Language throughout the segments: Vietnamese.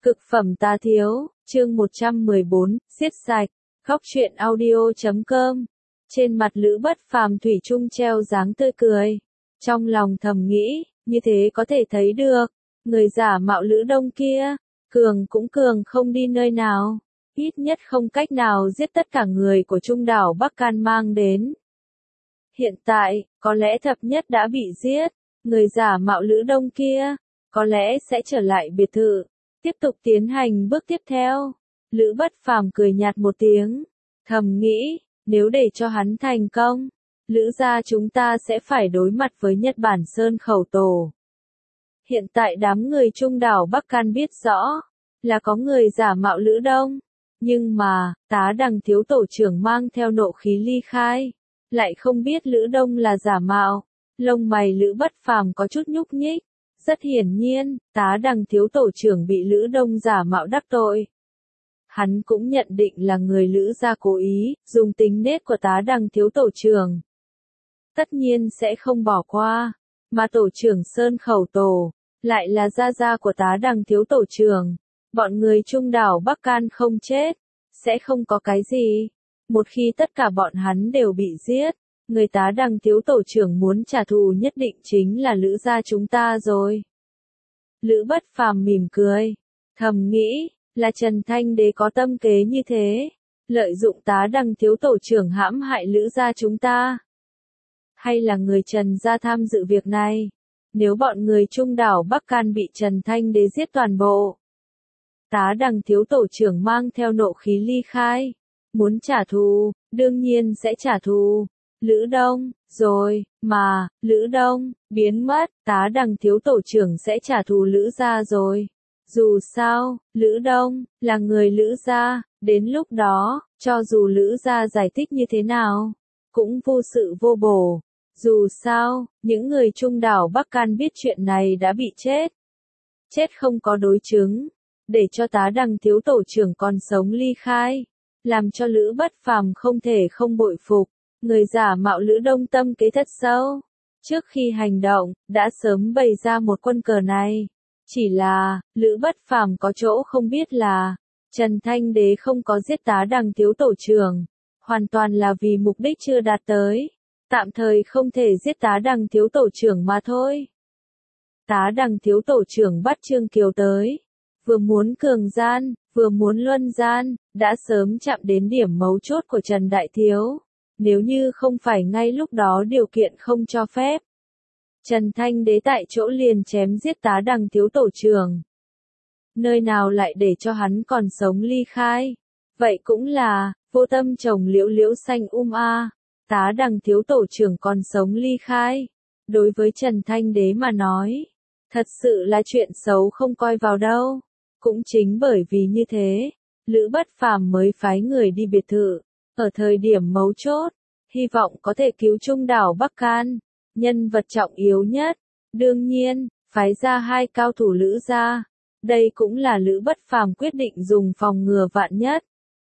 Cực phẩm tá thiếu, chương 114, xiết sạch, khóc chuyện audio.com. Trên mặt Lữ Bất Phàm thủy chung treo dáng tươi cười. Trong lòng thầm nghĩ, như thế có thể thấy được, người giả mạo Lữ Đông kia, cường cũng cường không đi nơi nào, ít nhất không cách nào giết tất cả người của Trung đảo Bắc Can mang đến. Hiện tại, có lẽ thập nhất đã bị giết, người giả mạo Lữ Đông kia, có lẽ sẽ trở lại biệt thự, tiếp tục tiến hành bước tiếp theo. Lữ Bất Phàm cười nhạt một tiếng, thầm nghĩ, nếu để cho hắn thành công, Lữ gia chúng ta sẽ phải đối mặt với Nhật Bản Sơn Khẩu Tổ. Hiện tại đám người Trung đảo Bắc Can biết rõ, là có người giả mạo Lữ Đông, nhưng mà, Tá Đằng thiếu tổ trưởng mang theo nộ khí ly khai, lại không biết Lữ Đông là giả mạo. Lông mày Lữ Bất Phàm có chút nhúc nhích. Rất hiển nhiên, Tá Đằng thiếu tổ trưởng bị Lữ Đông giả mạo đắc tội. Hắn cũng nhận định là người Lữ gia cố ý, dùng tính nết của Tá Đằng thiếu tổ trưởng. Tất nhiên sẽ không bỏ qua, mà tổ trưởng Sơn Khẩu Tổ, lại là gia của Tá Đằng thiếu tổ trưởng. Bọn người Trung đảo Bắc Can không chết, sẽ không có cái gì. Một khi tất cả bọn hắn đều bị giết, người Tá Đằng thiếu tổ trưởng muốn trả thù nhất định chính là Lữ gia chúng ta rồi. Lữ Bất Phàm mỉm cười, thầm nghĩ, là Trần Thanh Đế có tâm kế như thế, lợi dụng Tá Đằng thiếu tổ trưởng hãm hại Lữ gia chúng ta. Hay là người Trần gia tham dự việc này, nếu bọn người Trung đảo Bắc Can bị Trần Thanh Đế giết toàn bộ. Tá Đằng thiếu tổ trưởng mang theo nộ khí ly khai, muốn trả thù, đương nhiên sẽ trả thù. Lữ Đông, rồi, mà, Lữ Đông, biến mất, Tá Đằng thiếu tổ trưởng sẽ trả thù Lữ gia rồi. Dù sao, Lữ Đông, là người Lữ gia, đến lúc đó, cho dù Lữ gia giải thích như thế nào, cũng vô sự vô bổ. Dù sao, những người Trung đảo Bắc Can biết chuyện này đã bị chết. Chết không có đối chứng, để cho Tá Đằng thiếu tổ trưởng còn sống ly khai, làm cho Lữ Bất Phàm không thể không bội phục. Người giả mạo Lữ Đông tâm kế thật sâu. Trước khi hành động, đã sớm bày ra một quân cờ này. Chỉ là, Lữ Bất Phàm có chỗ không biết là, Trần Thanh Đế không có giết Tá Đằng thiếu tổ trưởng. Hoàn toàn là vì mục đích chưa đạt tới. Tạm thời không thể giết Tá Đằng thiếu tổ trưởng mà thôi. Tá Đằng thiếu tổ trưởng bắt Trương Kiều tới. Vừa muốn cường gian, vừa muốn luân gian, đã sớm chạm đến điểm mấu chốt của Trần Đại Thiếu. Nếu như không phải ngay lúc đó điều kiện không cho phép, Trần Thanh Đế tại chỗ liền chém giết Tá Đằng thiếu tổ trưởng. Nơi nào lại để cho hắn còn sống ly khai? Vậy cũng là, vô tâm trồng liễu liễu xanh a. Tá Đằng thiếu tổ trưởng còn sống ly khai. Đối với Trần Thanh Đế mà nói, thật sự là chuyện xấu không coi vào đâu. Cũng chính bởi vì như thế, Lữ Bất Phàm mới phái người đi biệt thự. Ở thời điểm mấu chốt, hy vọng có thể cứu Trung đảo Bắc Can, nhân vật trọng yếu nhất. Đương nhiên, phái ra 2 cao thủ Lữ gia. Đây cũng là Lữ Bất Phàm quyết định dùng phòng ngừa vạn nhất.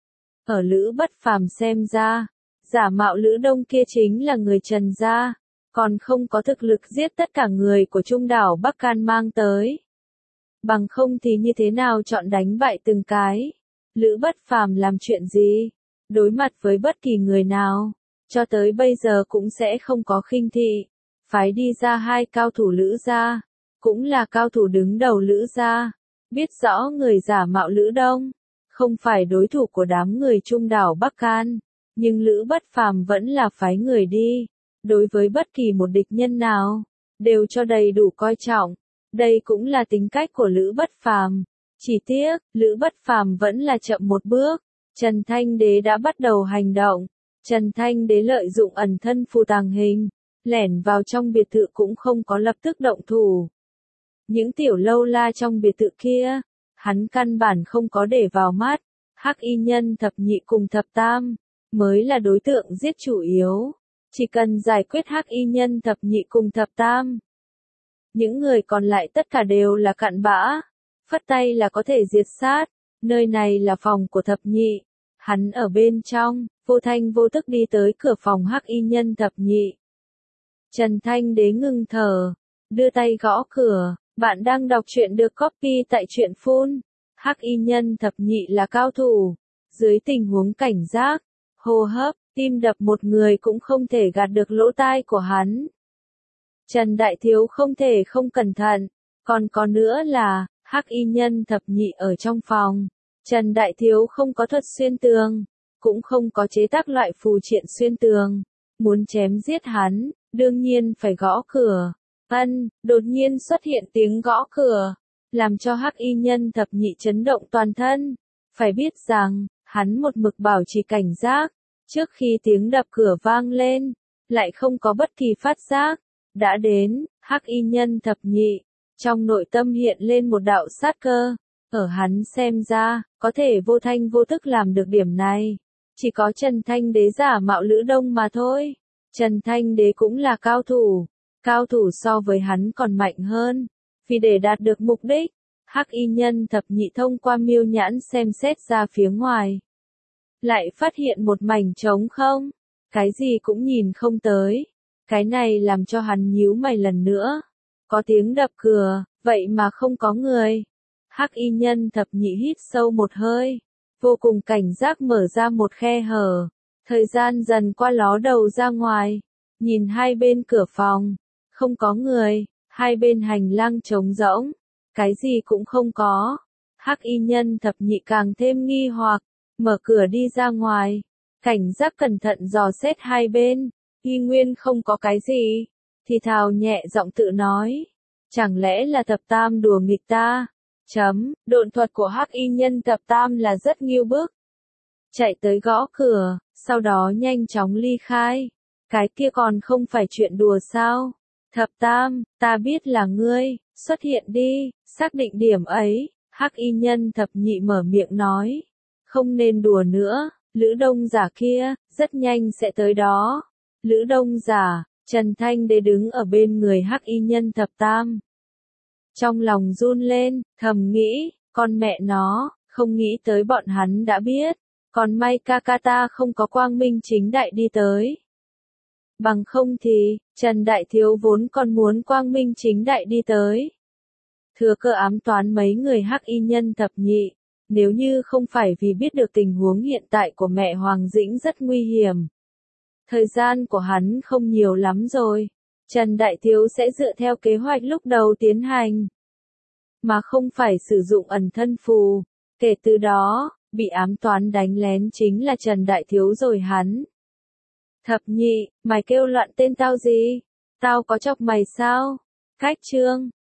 Ở Lữ Bất Phàm xem ra, giả mạo Lữ Đông kia chính là người Trần gia, còn không có thực lực giết tất cả người của Trung đảo Bắc Can mang tới. Bằng không thì như thế nào chọn đánh bại từng cái. Lữ Bất Phàm làm chuyện gì? Đối mặt với bất kỳ người nào, cho tới bây giờ cũng sẽ không có khinh thị. Phái đi ra 2 cao thủ Lữ gia, cũng là cao thủ đứng đầu Lữ gia, biết rõ người giả mạo Lữ Đông, không phải đối thủ của đám người Trung đảo Bắc Can, nhưng Lữ Bất Phàm vẫn là phái người đi. Đối với bất kỳ một địch nhân nào, đều cho đầy đủ coi trọng. Đây cũng là tính cách của Lữ Bất Phàm. Chỉ tiếc, Lữ Bất Phàm vẫn là chậm một bước. Trần Thanh Đế đã bắt đầu hành động. Trần Thanh Đế lợi dụng ẩn thân phù tàng hình, lẻn vào trong biệt thự cũng không có lập tức động thủ. Những tiểu lâu la trong biệt thự kia, hắn căn bản không có để vào mắt. Hắc y nhân thập nhị cùng thập tam, mới là đối tượng giết chủ yếu. Chỉ cần giải quyết Hắc y nhân thập nhị cùng thập tam, những người còn lại tất cả đều là cặn bã. Phất tay là có thể diệt sát. Nơi này là phòng của thập nhị. Hắn ở bên trong, vô thanh vô tức đi tới cửa phòng Hắc y nhân thập nhị. Trần Thanh Đế ngưng thở, đưa tay gõ cửa. Bạn đang đọc truyện được copy tại truyện phun Hắc y nhân thập nhị là cao thủ, dưới tình huống cảnh giác, hô hấp, tim đập một người cũng không thể gạt được lỗ tai của hắn. Trần Đại Thiếu không thể không cẩn thận, còn có nữa là, Hắc y nhân thập nhị ở trong phòng. Trần Đại Thiếu không có thuật xuyên tường, cũng không có chế tác loại phù triện xuyên tường. Muốn chém giết hắn, đương nhiên phải gõ cửa. Đột nhiên xuất hiện tiếng gõ cửa, làm cho Hắc y nhân thập nhị chấn động toàn thân. Phải biết rằng, hắn một mực bảo trì cảnh giác, trước khi tiếng đập cửa vang lên, lại không có bất kỳ phát giác. Đã đến, Hắc y nhân thập nhị, trong nội tâm hiện lên một đạo sát cơ. Ở hắn xem ra, có thể vô thanh vô tức làm được điểm này. Chỉ có Trần Thanh Đế giả mạo Lữ Đông mà thôi. Trần Thanh Đế cũng là cao thủ so với hắn còn mạnh hơn. Vì để đạt được mục đích, Hắc y nhân thập nhị thông qua miêu nhãn xem xét ra phía ngoài. Lại phát hiện một mảnh trống không, cái gì cũng nhìn không tới. Cái này làm cho hắn nhíu mày lần nữa. Có tiếng đập cửa, vậy mà không có người. Hắc y nhân thập nhị hít sâu một hơi, vô cùng cảnh giác mở ra một khe hở. Thời gian dần qua ló đầu ra ngoài, nhìn hai bên cửa phòng, không có người, hai bên hành lang trống rỗng, cái gì cũng không có. Hắc y nhân thập nhị càng thêm nghi hoặc, mở cửa đi ra ngoài, cảnh giác cẩn thận dò xét hai bên, y nguyên không có cái gì, thì thào nhẹ giọng tự nói, chẳng lẽ là thập tam đùa nghịch ta? Độn thuật của Hắc y nhân thập tam là rất nghiêu bức. Chạy tới gõ cửa, sau đó nhanh chóng ly khai. Cái kia còn không phải chuyện đùa sao? Thập tam, ta biết là ngươi, xuất hiện đi, xác định điểm ấy. Hắc y nhân thập nhị mở miệng nói. Không nên đùa nữa, Lữ Đông giả kia, rất nhanh sẽ tới đó. Lữ Đông giả, Trần Thanh Đế đứng ở bên người Hắc y nhân thập tam. Trong lòng run lên, thầm nghĩ, con mẹ nó, không nghĩ tới bọn hắn đã biết. Còn may ca ca ta không có quang minh chính đại đi tới. Bằng không thì, Trần Đại Thiếu vốn còn muốn quang minh chính đại đi tới. Thừa cơ ám toán mấy người Hắc y nhân thập nhị. Nếu như không phải vì biết được tình huống hiện tại của mẹ Hoàng Dĩnh rất nguy hiểm. Thời gian của hắn không nhiều lắm rồi. Trần Đại Thiếu sẽ dựa theo kế hoạch lúc đầu tiến hành. Mà không phải sử dụng ẩn thân phù. Kể từ đó, bị ám toán đánh lén chính là Trần Đại Thiếu rồi hắn. Thập nhị, mày kêu loạn tên tao gì? Tao có chọc mày sao? Cách chương